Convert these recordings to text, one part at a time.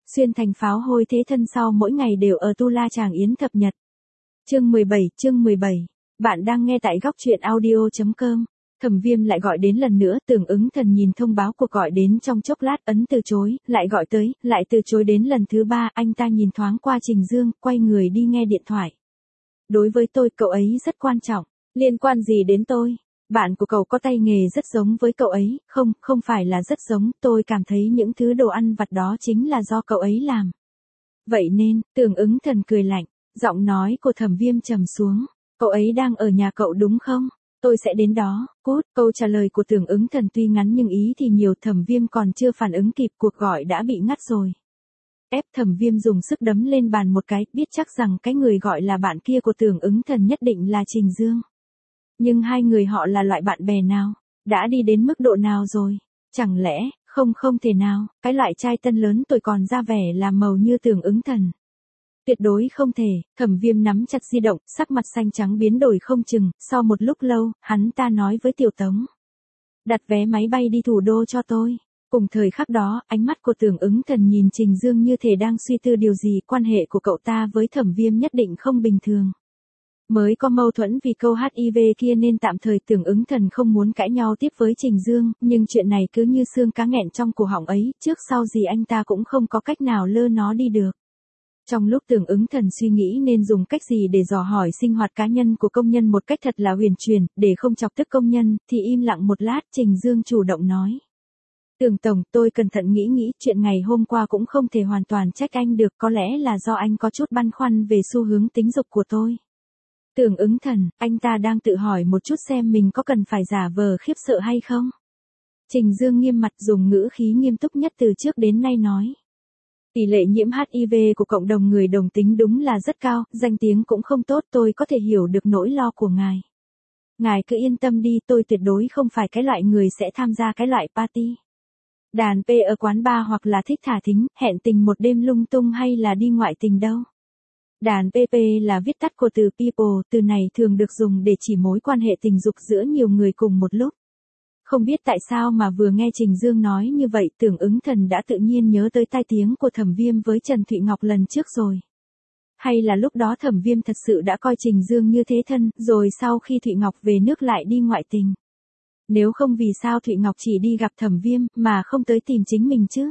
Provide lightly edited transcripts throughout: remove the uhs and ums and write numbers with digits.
Xuyên thành pháo hôi thế thân sau mỗi ngày đều ở Tu La Tràng Yến thập nhật. Chương 17. Bạn đang nghe tại góc truyện audio.com. Thẩm Viêm lại gọi đến lần nữa, Tưởng Ứng Thần nhìn thông báo cuộc gọi đến trong chốc lát ấn từ chối, lại gọi tới, lại từ chối đến lần thứ 3, anh ta nhìn thoáng qua Trình Dương, quay người đi nghe điện thoại. Đối với tôi cậu ấy rất quan trọng, liên quan gì đến tôi? Bạn của cậu có tay nghề rất giống với cậu ấy, không phải là rất giống, tôi cảm thấy những thứ đồ ăn vặt đó chính là do cậu ấy làm. Vậy nên, Tưởng Ứng Thần cười lạnh, giọng nói của Thẩm Viêm trầm xuống, cậu ấy đang ở nhà cậu đúng không? Tôi sẽ đến đó, cút. Câu trả lời của Tưởng Ứng Thần tuy ngắn nhưng ý thì nhiều, Thẩm Viêm còn chưa phản ứng kịp cuộc gọi đã bị ngắt rồi. Thẩm Viêm dùng sức đấm lên bàn một cái, biết chắc rằng cái người gọi là bạn kia của Tưởng Ứng Thần nhất định là Trình Dương. Nhưng hai người họ là loại bạn bè nào? Đã đi đến mức độ nào rồi? Chẳng lẽ, không thể nào, cái loại trai tân lớn tuổi còn ra vẻ làm màu như Tưởng Ứng Thần. Tuyệt đối không thể. Thẩm Viêm nắm chặt di động, sắc mặt xanh trắng biến đổi không chừng, sau một lúc lâu, hắn ta nói với Tiểu Tống. Đặt vé máy bay đi thủ đô cho tôi. Cùng thời khắc đó, ánh mắt của Tưởng Ứng Thần nhìn Trình Dương như thể đang suy tư điều gì, quan hệ của cậu ta với Thẩm Viêm nhất định không bình thường. Mới có mâu thuẫn vì câu HIV kia nên tạm thời Tưởng Ứng Thần không muốn cãi nhau tiếp với Trình Dương, nhưng chuyện này cứ như xương cá nghẹn trong cổ họng ấy, trước sau gì anh ta cũng không có cách nào lơ nó đi được. Trong lúc Tưởng Ứng Thần suy nghĩ nên dùng cách gì để dò hỏi sinh hoạt cá nhân của công nhân một cách thật là huyền truyền, để không chọc tức công nhân, thì im lặng một lát, Trình Dương chủ động nói. Tưởng Tổng, tôi cẩn thận nghĩ, chuyện ngày hôm qua cũng không thể hoàn toàn trách anh được, có lẽ là do anh có chút băn khoăn về xu hướng tính dục của tôi. Tưởng Ứng Thần, anh ta đang tự hỏi một chút xem mình có cần phải giả vờ khiếp sợ hay không? Trình Dương nghiêm mặt dùng ngữ khí nghiêm túc nhất từ trước đến nay nói. Tỷ lệ nhiễm HIV của cộng đồng người đồng tính đúng là rất cao, danh tiếng cũng không tốt, tôi có thể hiểu được nỗi lo của ngài. Ngài cứ yên tâm đi, tôi tuyệt đối không phải cái loại người sẽ tham gia cái loại party. Đàn P ở quán bar hoặc là thích thả thính, hẹn tình một đêm lung tung hay là đi ngoại tình đâu. Đàn PP là viết tắt của từ people, từ này thường được dùng để chỉ mối quan hệ tình dục giữa nhiều người cùng một lúc. Không biết tại sao mà vừa nghe Trình Dương nói như vậy, Tưởng Ứng Thần đã tự nhiên nhớ tới tai tiếng của Thẩm Viêm với Trần Thụy Ngọc lần trước rồi. Hay là lúc đó Thẩm Viêm thật sự đã coi Trình Dương như thế thân, rồi sau khi Thụy Ngọc về nước lại đi ngoại tình. Nếu không vì sao Thụy Ngọc chỉ đi gặp Thẩm Viêm, mà không tới tìm chính mình chứ?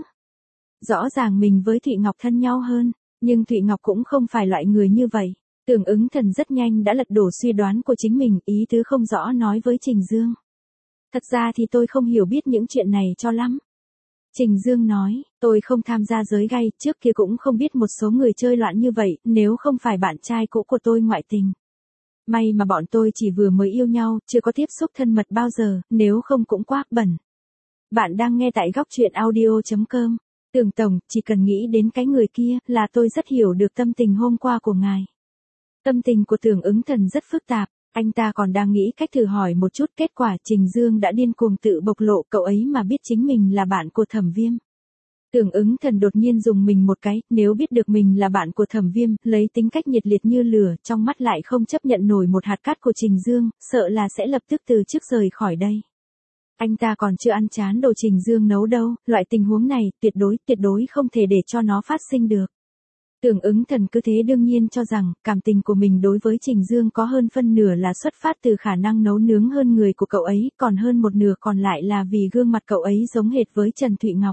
Rõ ràng mình với Thụy Ngọc thân nhau hơn, nhưng Thụy Ngọc cũng không phải loại người như vậy. Tưởng Ứng Thần rất nhanh đã lật đổ suy đoán của chính mình, ý tứ không rõ nói với Trình Dương. Thật ra thì tôi không hiểu biết những chuyện này cho lắm. Trình Dương nói, tôi không tham gia giới gay, trước kia cũng không biết một số người chơi loạn như vậy, nếu không phải bạn trai cũ của tôi ngoại tình. May mà bọn tôi chỉ vừa mới yêu nhau, chưa có tiếp xúc thân mật bao giờ, nếu không cũng quá bẩn. Bạn đang nghe tại góc truyện audio.com. Tưởng Tổng, chỉ cần nghĩ đến cái người kia, là tôi rất hiểu được tâm tình hôm qua của ngài. Tâm tình của Tưởng Ứng Thần rất phức tạp. Anh ta còn đang nghĩ cách thử hỏi một chút, kết quả Trình Dương đã điên cuồng tự bộc lộ, cậu ấy mà biết chính mình là bạn của Thẩm Viêm. Tưởng Ứng Thần đột nhiên dùng mình một cái, nếu biết được mình là bạn của Thẩm Viêm, lấy tính cách nhiệt liệt như lửa, trong mắt lại không chấp nhận nổi một hạt cát của Trình Dương, sợ là sẽ lập tức từ chức rời khỏi đây. Anh ta còn chưa ăn chán đồ Trình Dương nấu đâu, loại tình huống này, tuyệt đối không thể để cho nó phát sinh được. Tưởng Ứng Thần cứ thế đương nhiên cho rằng, cảm tình của mình đối với Trình Dương có hơn phân nửa là xuất phát từ khả năng nấu nướng hơn người của cậu ấy, còn hơn một nửa còn lại là vì gương mặt cậu ấy giống hệt với Trần Thụy Ngọc.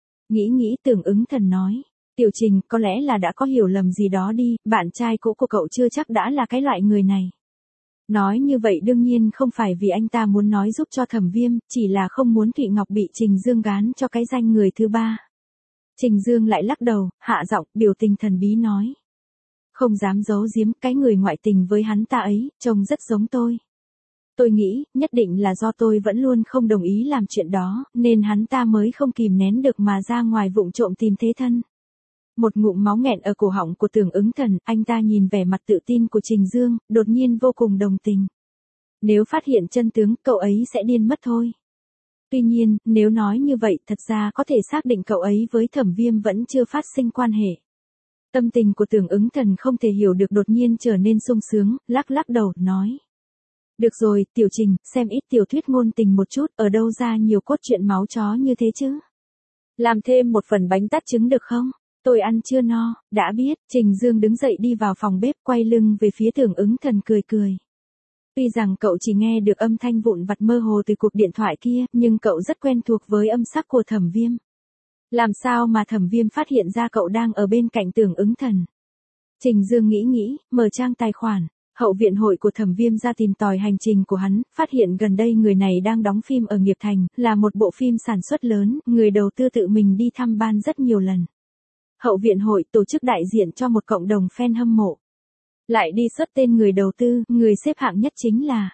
Nghĩ Tưởng Ứng Thần nói, Tiểu Trình, có lẽ là đã có hiểu lầm gì đó đi, bạn trai cũ của cậu chưa chắc đã là cái loại người này. Nói như vậy đương nhiên không phải vì anh ta muốn nói giúp cho Thẩm Viêm, chỉ là không muốn Thụy Ngọc bị Trình Dương gán cho cái danh người thứ ba. Trình Dương lại lắc đầu, hạ giọng, biểu tình thần bí nói. Không dám giấu giếm, cái người ngoại tình với hắn ta ấy, trông rất giống tôi. Tôi nghĩ, nhất định là do tôi vẫn luôn không đồng ý làm chuyện đó, nên hắn ta mới không kìm nén được mà ra ngoài vụng trộm tìm thế thân. Một ngụm máu nghẹn ở cổ họng của Tưởng Ứng Thần, anh ta nhìn vẻ mặt tự tin của Trình Dương, đột nhiên vô cùng đồng tình. Nếu phát hiện chân tướng, cậu ấy sẽ điên mất thôi. Tuy nhiên, nếu nói như vậy, thật ra có thể xác định cậu ấy với Thẩm Viêm vẫn chưa phát sinh quan hệ. Tâm tình của Tưởng Ứng Thần không thể hiểu được đột nhiên trở nên sung sướng, lắc đầu, nói. Được rồi, Tiểu Trình, xem ít tiểu thuyết ngôn tình một chút, ở đâu ra nhiều cốt truyện máu chó như thế chứ? Làm thêm một phần bánh tát trứng được không? Tôi ăn chưa no, đã biết. Trình Dương đứng dậy đi vào phòng bếp, quay lưng về phía Tưởng Ứng Thần cười cười. Tuy rằng cậu chỉ nghe được âm thanh vụn vặt mơ hồ từ cuộc điện thoại kia, nhưng cậu rất quen thuộc với âm sắc của Thẩm Viêm. Làm sao mà Thẩm Viêm phát hiện ra cậu đang ở bên cạnh Tưởng Ứng Thần? Trình Dương nghĩ, mở trang tài khoản. Hậu viện hội của Thẩm Viêm ra tìm tòi hành trình của hắn, phát hiện gần đây người này đang đóng phim ở Nghiệp Thành, là một bộ phim sản xuất lớn, người đầu tư tự mình đi thăm ban rất nhiều lần. Hậu viện hội tổ chức đại diện cho một cộng đồng fan hâm mộ. Lại đi xuất tên người đầu tư, người xếp hạng nhất chính là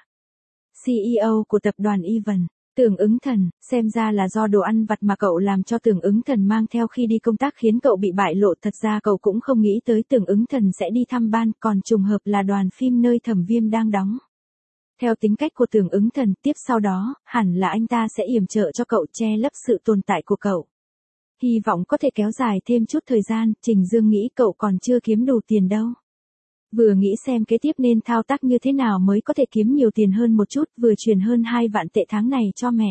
CEO của tập đoàn Even. Tưởng Ứng Thần, xem ra là do đồ ăn vặt mà cậu làm cho Tưởng Ứng Thần mang theo khi đi công tác khiến cậu bị bại lộ. Thật ra cậu cũng không nghĩ tới Tưởng Ứng Thần sẽ đi thăm ban, còn trùng hợp là đoàn phim nơi Thẩm Viêm đang đóng. Theo tính cách của Tưởng Ứng Thần, tiếp sau đó, hẳn là anh ta sẽ yểm trợ cho cậu che lấp sự tồn tại của cậu. Hy vọng có thể kéo dài thêm chút thời gian, Trình Dương nghĩ cậu còn chưa kiếm đủ tiền đâu. Vừa nghĩ xem kế tiếp nên thao tác như thế nào mới có thể kiếm nhiều tiền hơn một chút, vừa chuyển hơn 2 vạn tệ tháng này cho mẹ.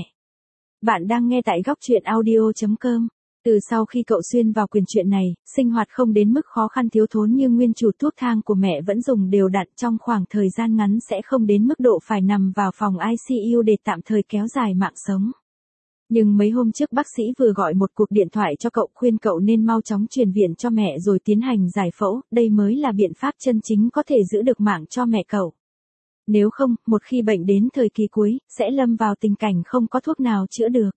Bạn đang nghe tại góc truyện audio.com. Từ sau khi cậu xuyên vào quyền truyện này, sinh hoạt không đến mức khó khăn thiếu thốn như nguyên chủ, thuốc thang của mẹ vẫn dùng đều đặn, trong khoảng thời gian ngắn sẽ không đến mức độ phải nằm vào phòng ICU để tạm thời kéo dài mạng sống. Nhưng mấy hôm trước bác sĩ vừa gọi một cuộc điện thoại cho cậu, khuyên cậu nên mau chóng chuyển viện cho mẹ rồi tiến hành giải phẫu, đây mới là biện pháp chân chính có thể giữ được mạng cho mẹ cậu. Nếu không, một khi bệnh đến thời kỳ cuối, sẽ lâm vào tình cảnh không có thuốc nào chữa được.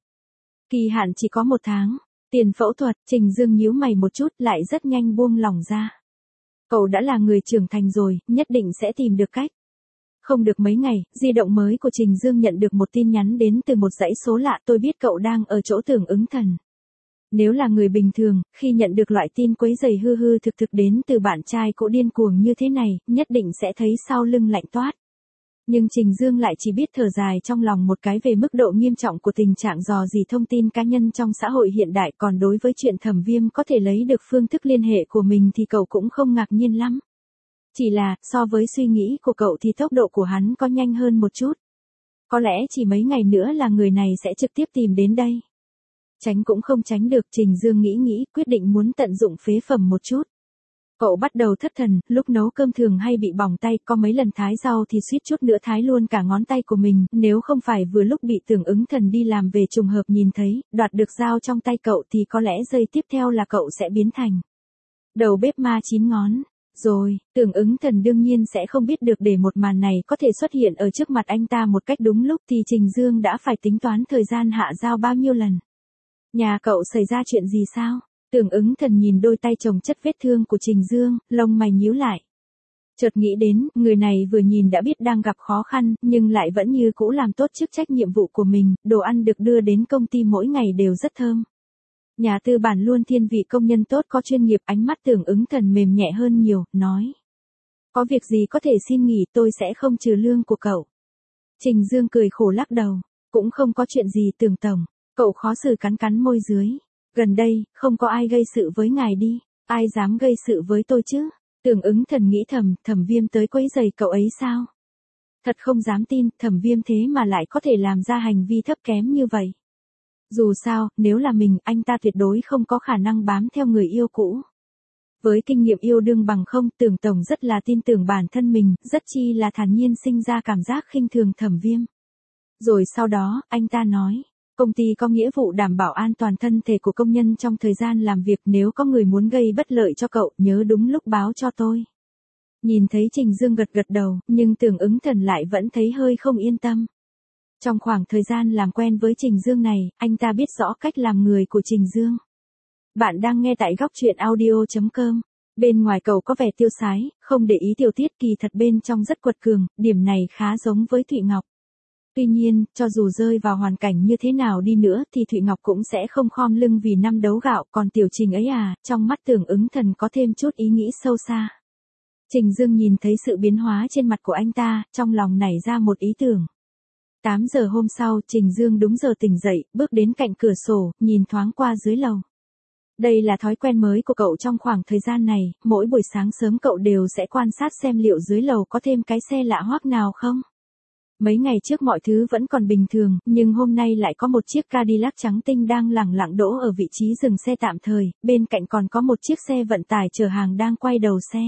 Kỳ hạn chỉ có 1 tháng. Tiền phẫu thuật, Trình Dương nhíu mày một chút, lại rất nhanh buông lỏng ra. Cậu đã là người trưởng thành rồi, nhất định sẽ tìm được cách. Không được mấy ngày, di động mới của Trình Dương nhận được một tin nhắn đến từ một dãy số lạ. Tôi biết cậu đang ở chỗ Tưởng Ứng Thần. Nếu là người bình thường, khi nhận được loại tin quấy rầy hư hư thực thực đến từ bạn trai cũ điên cuồng như thế này, nhất định sẽ thấy sau lưng lạnh toát. Nhưng Trình Dương lại chỉ biết thở dài trong lòng một cái về mức độ nghiêm trọng của tình trạng dò dỉ thông tin cá nhân trong xã hội hiện đại, còn đối với chuyện Thẩm Viêm có thể lấy được phương thức liên hệ của mình thì cậu cũng không ngạc nhiên lắm. Chỉ là, so với suy nghĩ của cậu thì tốc độ của hắn có nhanh hơn một chút. Có lẽ chỉ mấy ngày nữa là người này sẽ trực tiếp tìm đến đây. Tránh cũng không tránh được, Trình Dương nghĩ, quyết định muốn tận dụng phế phẩm một chút. Cậu bắt đầu thất thần, lúc nấu cơm thường hay bị bỏng tay, có mấy lần thái rau thì suýt chút nữa thái luôn cả ngón tay của mình, nếu không phải vừa lúc bị Tưởng Ứng Thần đi làm về trùng hợp nhìn thấy, đoạt được dao trong tay cậu thì có lẽ giây tiếp theo là cậu sẽ biến thành đầu bếp ma 9 ngón. Rồi, Tưởng Ứng Thần đương nhiên sẽ không biết được để một màn này có thể xuất hiện ở trước mặt anh ta một cách đúng lúc thì Trình Dương đã phải tính toán thời gian hạ dao bao nhiêu lần. Nhà cậu xảy ra chuyện gì sao? Tưởng Ứng Thần nhìn đôi tay chồng chất vết thương của Trình Dương, lông mày nhíu lại. Chợt nghĩ đến, người này vừa nhìn đã biết đang gặp khó khăn, nhưng lại vẫn như cũ làm tốt chức trách nhiệm vụ của mình, đồ ăn được đưa đến công ty mỗi ngày đều rất thơm. Nhà tư bản luôn thiên vị công nhân tốt có chuyên nghiệp. Ánh mắt Tưởng Ứng Thần mềm nhẹ hơn nhiều, nói. Có việc gì có thể xin nghỉ, tôi sẽ không trừ lương của cậu. Trình Dương cười khổ lắc đầu. Cũng không có chuyện gì Tưởng tổng. Cậu khó xử cắn môi dưới. Gần đây, không có ai gây sự với ngài đi. Ai dám gây sự với tôi chứ? Tưởng Ứng Thần nghĩ thầm, Thẩm Viêm tới quấy rầy cậu ấy sao? Thật không dám tin, Thẩm Viêm thế mà lại có thể làm ra hành vi thấp kém như vậy. Dù sao, nếu là mình, anh ta tuyệt đối không có khả năng bám theo người yêu cũ. Với kinh nghiệm yêu đương bằng không, Tưởng tổng rất là tin tưởng bản thân mình, rất chi là thản nhiên sinh ra cảm giác khinh thường Thẩm Viêm. Rồi sau đó, anh ta nói, công ty có nghĩa vụ đảm bảo an toàn thân thể của công nhân trong thời gian làm việc, nếu có người muốn gây bất lợi cho cậu, nhớ đúng lúc báo cho tôi. Nhìn thấy Trình Dương gật đầu, nhưng Tưởng Ứng Thần lại vẫn thấy hơi không yên tâm. Trong khoảng thời gian làm quen với Trình Dương này, anh ta biết rõ cách làm người của Trình Dương. Bạn đang nghe tại góc truyện audio.com. Bên ngoài cậu có vẻ tiêu sái, không để ý tiểu tiết, kỳ thật bên trong rất quật cường, điểm này khá giống với Thụy Ngọc. Tuy nhiên, cho dù rơi vào hoàn cảnh như thế nào đi nữa thì Thụy Ngọc cũng sẽ không khom lưng vì năm đấu gạo, còn tiểu Trình ấy à, trong mắt Tưởng Ứng Thần có thêm chút ý nghĩ sâu xa. Trình Dương nhìn thấy sự biến hóa trên mặt của anh ta, trong lòng nảy ra một ý tưởng. 8 giờ hôm sau, Trình Dương đúng giờ tỉnh dậy, bước đến cạnh cửa sổ, nhìn thoáng qua dưới lầu. Đây là thói quen mới của cậu trong khoảng thời gian này, mỗi buổi sáng sớm cậu đều sẽ quan sát xem liệu dưới lầu có thêm cái xe lạ hoắc nào không. Mấy ngày trước mọi thứ vẫn còn bình thường, nhưng hôm nay lại có một chiếc Cadillac trắng tinh đang lẳng lặng đỗ ở vị trí dừng xe tạm thời, bên cạnh còn có một chiếc xe vận tải chở hàng đang quay đầu xe.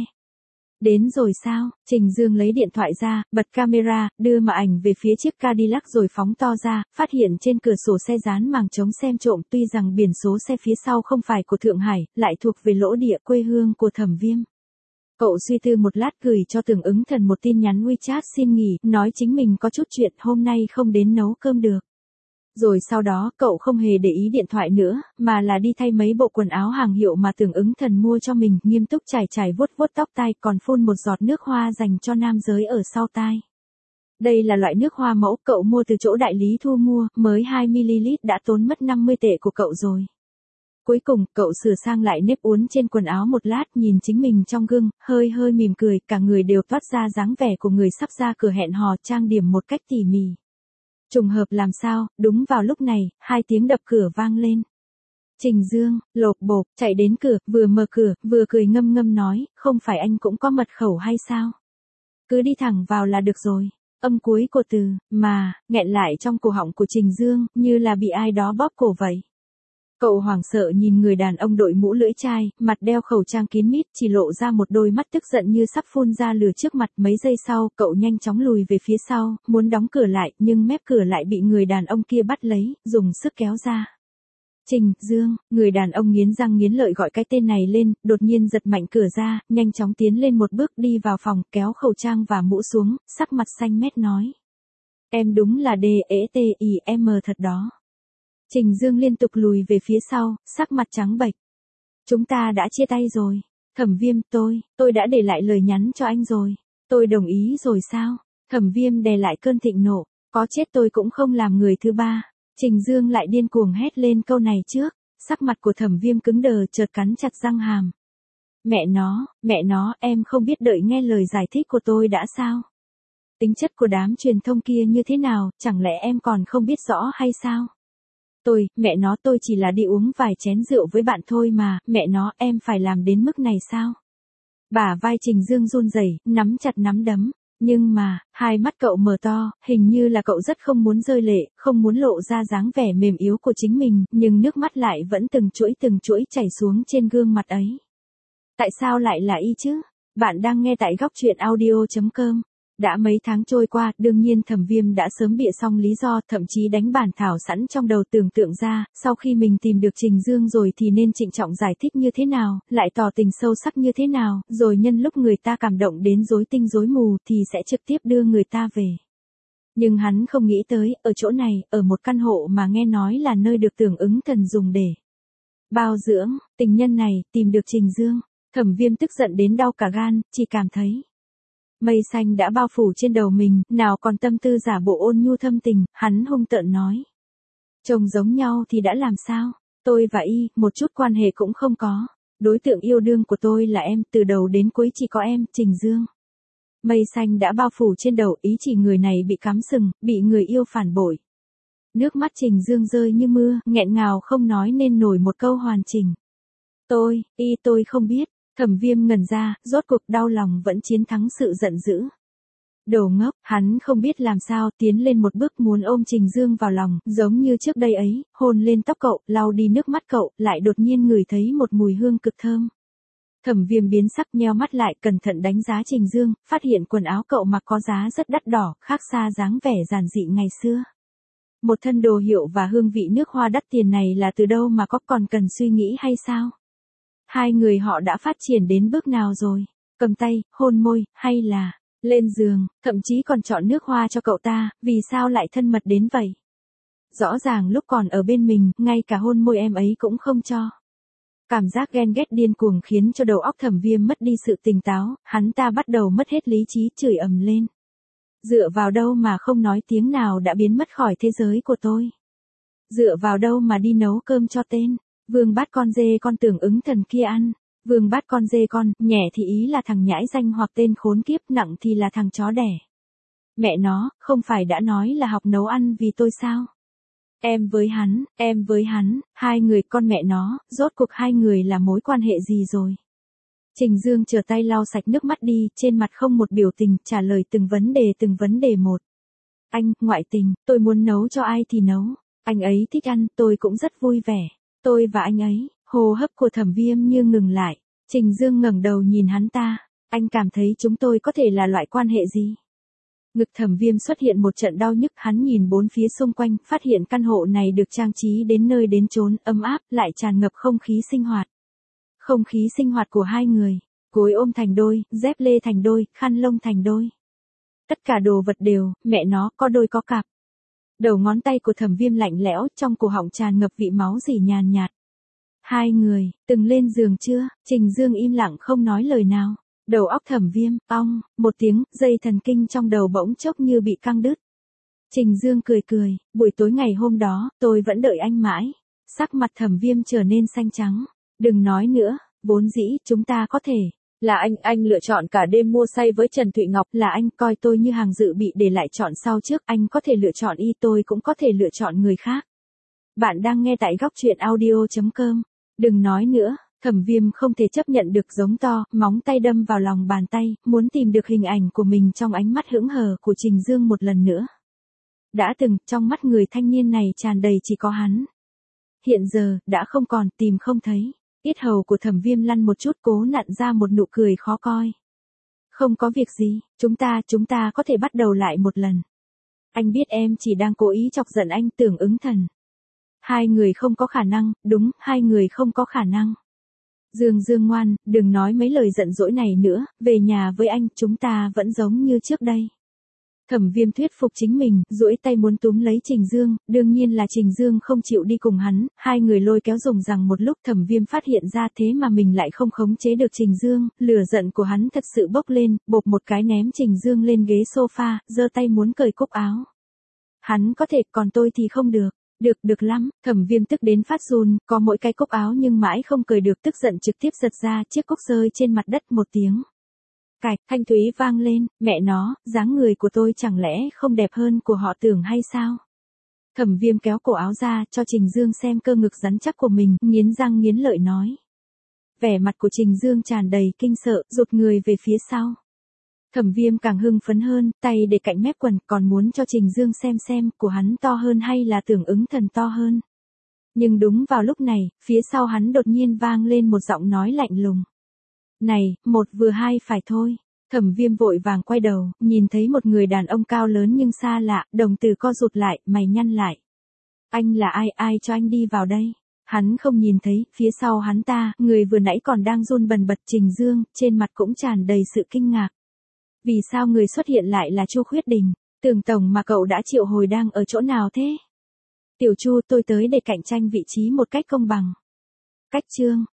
Đến rồi sao? Trình Dương lấy điện thoại ra, bật camera, đưa màn ảnh về phía chiếc Cadillac rồi phóng to ra, phát hiện trên cửa sổ xe dán màng chống xem trộm, tuy rằng biển số xe phía sau không phải của Thượng Hải, lại thuộc về lỗ địa quê hương của Thẩm Viêm. Cậu suy tư một lát gửi cho Tưởng Ứng Thần một tin nhắn WeChat xin nghỉ, nói chính mình có chút chuyện hôm nay không đến nấu cơm được. Rồi sau đó cậu không hề để ý điện thoại nữa, mà là đi thay mấy bộ quần áo hàng hiệu mà Tưởng Ứng Thần mua cho mình, nghiêm túc chải vuốt vuốt tóc tai, còn phun một giọt nước hoa dành cho nam giới ở sau tai. Đây là loại nước hoa mẫu cậu mua từ chỗ đại lý thu mua, mới 2ml đã tốn mất 50 tệ của cậu rồi. Cuối cùng, cậu sửa sang lại nếp uốn trên quần áo một lát, nhìn chính mình trong gương, hơi mỉm cười, cả người đều toát ra dáng vẻ của người sắp ra cửa hẹn hò, trang điểm một cách tỉ mỉ. Trùng hợp làm sao, đúng vào lúc này, 2 tiếng đập cửa vang lên. Trình Dương, lộp bộp, chạy đến cửa, vừa mở cửa, vừa cười ngâm ngâm nói, không phải anh cũng có mật khẩu hay sao? Cứ đi thẳng vào là được rồi. Âm cuối của từ, mà, nghẹn lại trong cổ họng của Trình Dương, như là bị ai đó bóp cổ vậy. Cậu hoảng sợ nhìn người đàn ông đội mũ lưỡi chai, mặt đeo khẩu trang kín mít, chỉ lộ ra một đôi mắt tức giận như sắp phun ra lửa trước mặt. Mấy giây sau, cậu nhanh chóng lùi về phía sau, muốn đóng cửa lại, nhưng mép cửa lại bị người đàn ông kia bắt lấy, dùng sức kéo ra. Trình Dương, người đàn ông nghiến răng nghiến lợi gọi cái tên này lên, đột nhiên giật mạnh cửa ra, nhanh chóng tiến lên một bước đi vào phòng, kéo khẩu trang và mũ xuống, sắc mặt xanh mét nói. Em đúng là DETIM thật đó. Trình Dương liên tục lùi về phía sau, sắc mặt trắng bệch. Chúng ta đã chia tay rồi. Thẩm Viêm, tôi đã để lại lời nhắn cho anh rồi. Tôi đồng ý rồi sao? Thẩm Viêm đè lại cơn thịnh nộ. Có chết tôi cũng không làm người thứ ba. Trình Dương lại điên cuồng hét lên câu này trước. Sắc mặt của Thẩm Viêm cứng đờ, chợt cắn chặt răng hàm. Mẹ nó, em không biết đợi nghe lời giải thích của tôi đã sao? Tính chất của đám truyền thông kia như thế nào, chẳng lẽ em còn không biết rõ hay sao? Tôi chỉ là đi uống vài chén rượu với bạn thôi mà, mẹ nó, em phải làm đến mức này sao? Bả vai Trình Dương run rẩy, nắm chặt nắm đấm. Nhưng mà, hai mắt cậu mở to, hình như là cậu rất không muốn rơi lệ, không muốn lộ ra dáng vẻ mềm yếu của chính mình, nhưng nước mắt lại vẫn từng chuỗi chảy xuống trên gương mặt ấy. Tại sao lại là y chứ? Bạn đang nghe tại góc truyện audio.com. Đã mấy tháng trôi qua, đương nhiên Thẩm Viêm đã sớm bịa xong lý do, thậm chí đánh bản thảo sẵn trong đầu tưởng tượng ra, sau khi mình tìm được Trình Dương rồi thì nên trịnh trọng giải thích như thế nào, lại tỏ tình sâu sắc như thế nào, rồi nhân lúc người ta cảm động đến rối tinh rối mù thì sẽ trực tiếp đưa người ta về. Nhưng hắn không nghĩ tới, ở chỗ này, ở một căn hộ mà nghe nói là nơi được Tưởng Ứng Thần dùng để bao dưỡng, tình nhân này, tìm được Trình Dương. Thẩm Viêm tức giận đến đau cả gan, chỉ cảm thấy mây xanh đã bao phủ trên đầu mình, nào còn tâm tư giả bộ ôn nhu thâm tình, hắn hung tợn nói. Trông giống nhau thì đã làm sao? Tôi và y, một chút quan hệ cũng không có. Đối tượng yêu đương của tôi là em, từ đầu đến cuối chỉ có em, Trình Dương. Mây xanh đã bao phủ trên đầu, ý chỉ người này bị cắm sừng, bị người yêu phản bội. Nước mắt Trình Dương rơi như mưa, nghẹn ngào không nói nên nổi một câu hoàn chỉnh. Tôi không biết. Thẩm Viêm ngẩn ra, rốt cuộc đau lòng vẫn chiến thắng sự giận dữ. Đồ ngốc, hắn không biết làm sao tiến lên một bước muốn ôm Trình Dương vào lòng, giống như trước đây ấy, hôn lên tóc cậu, lau đi nước mắt cậu, lại đột nhiên ngửi thấy một mùi hương cực thơm. Thẩm Viêm biến sắc nheo mắt lại, cẩn thận đánh giá Trình Dương, phát hiện quần áo cậu mặc có giá rất đắt đỏ, khác xa dáng vẻ giản dị ngày xưa. Một thân đồ hiệu và hương vị nước hoa đắt tiền này là từ đâu mà có, còn cần suy nghĩ hay sao? Hai người họ đã phát triển đến bước nào rồi? Cầm tay, hôn môi, hay là lên giường, thậm chí còn chọn nước hoa cho cậu ta, vì sao lại thân mật đến vậy? Rõ ràng lúc còn ở bên mình, ngay cả hôn môi em ấy cũng không cho. Cảm giác ghen ghét điên cuồng khiến cho đầu óc Thẩm Viêm mất đi sự tỉnh táo, hắn ta bắt đầu mất hết lý trí, chửi ầm lên. Dựa vào đâu mà không nói tiếng nào đã biến mất khỏi thế giới của tôi? Dựa vào đâu mà đi nấu cơm cho tên Vương Bát con dê con Tưởng Ứng Thần kia ăn? Vương Bát con dê con, nhẹ thì ý là thằng nhãi danh hoặc tên khốn kiếp, nặng thì là thằng chó đẻ. Mẹ nó, không phải đã nói là học nấu ăn vì tôi sao? Em với hắn, hai người con mẹ nó, rốt cuộc hai người là mối quan hệ gì rồi? Trình Dương trở tay lau sạch nước mắt đi, trên mặt không một biểu tình, trả lời từng vấn đề một. Anh, ngoại tình, tôi muốn nấu cho ai thì nấu. Anh ấy thích ăn, tôi cũng rất vui vẻ. Tôi và anh ấy, hô hấp của Thẩm Viêm như ngừng lại. Trình Dương ngẩng đầu nhìn hắn ta. Anh cảm thấy chúng tôi có thể là loại quan hệ gì? Ngực Thẩm Viêm xuất hiện một trận đau nhức, hắn nhìn bốn phía xung quanh, phát hiện căn hộ này được trang trí đến nơi đến chốn, ấm áp, lại tràn ngập không khí sinh hoạt. Không khí sinh hoạt của hai người, gối ôm thành đôi, dép lê thành đôi, khăn lông thành đôi. Tất cả đồ vật đều, mẹ nó, có đôi có cặp. Đầu ngón tay của Thẩm Viêm lạnh lẽo, trong cổ họng tràn ngập vị máu rỉ nhàn nhạt. Hai người, từng lên giường chưa? Trình Dương im lặng không nói lời nào. Đầu óc Thẩm Viêm, ong, một tiếng, dây thần kinh trong đầu bỗng chốc như bị căng đứt. Trình Dương cười cười, buổi tối ngày hôm đó, tôi vẫn đợi anh mãi. Sắc mặt Thẩm Viêm trở nên xanh trắng. Đừng nói nữa, vốn dĩ, chúng ta có thể. Là anh lựa chọn cả đêm mua say với Trần Thụy Ngọc, là anh coi tôi như hàng dự bị để lại chọn sau trước, anh có thể lựa chọn y, tôi cũng có thể lựa chọn người khác. Bạn đang nghe tại góc truyện audio.com. Đừng nói nữa, Thẩm Viêm không thể chấp nhận được, giống to, móng tay đâm vào lòng bàn tay, muốn tìm được hình ảnh của mình trong ánh mắt hững hờ của Trình Dương một lần nữa. Đã từng, trong mắt người thanh niên này tràn đầy chỉ có hắn. Hiện giờ, đã không còn, tìm không thấy. Yết hầu của Thẩm Viêm lăn một chút, cố nặn ra một nụ cười khó coi. Không có việc gì, chúng ta có thể bắt đầu lại một lần. Anh biết em chỉ đang cố ý chọc giận anh, Tưởng Ứng Thần. Hai người không có khả năng, đúng, hai người không có khả năng. Dương ngoan, đừng nói mấy lời giận dỗi này nữa, về nhà với anh, chúng ta vẫn giống như trước đây. Thẩm Viêm thuyết phục chính mình, duỗi tay muốn túm lấy Trình Dương, đương nhiên là Trình Dương không chịu đi cùng hắn, hai người lôi kéo rùng rằng một lúc. Thẩm Viêm phát hiện ra thế mà mình lại không khống chế được Trình Dương, lửa giận của hắn thật sự bốc lên, bộp một cái ném Trình Dương lên ghế sofa, giơ tay muốn cởi cúc áo. Hắn có thể, còn tôi thì không được. Được lắm, Thẩm Viêm tức đến phát run, có mỗi cái cúc áo nhưng mãi không cởi được, tức giận trực tiếp giật ra, chiếc cúc rơi trên mặt đất, một tiếng. Cạch, thanh thúy vang lên, mẹ nó, dáng người của tôi chẳng lẽ không đẹp hơn của họ Tưởng hay sao? Thẩm Viêm kéo cổ áo ra, cho Trình Dương xem cơ ngực rắn chắc của mình, nghiến răng nghiến lợi nói. Vẻ mặt của Trình Dương tràn đầy kinh sợ, rụt người về phía sau. Thẩm Viêm càng hưng phấn hơn, tay để cạnh mép quần, còn muốn cho Trình Dương xem của hắn to hơn hay là Tưởng Ứng Thần to hơn. Nhưng đúng vào lúc này, phía sau hắn đột nhiên vang lên một giọng nói lạnh lùng. Này, một vừa hai phải thôi. Thẩm Viêm vội vàng quay đầu, nhìn thấy một người đàn ông cao lớn nhưng xa lạ, đồng tử co rụt lại, mày nhăn lại. Anh là ai cho anh đi vào đây? Hắn không nhìn thấy, phía sau hắn ta, người vừa nãy còn đang run bần bật, Trình Dương, trên mặt cũng tràn đầy sự kinh ngạc. Vì sao người xuất hiện lại là Chu Khuyết Đình? Tưởng tổng mà cậu đã triệu hồi đang ở chỗ nào thế? Tiểu Chu, tôi tới để cạnh tranh vị trí một cách công bằng. Cách chương,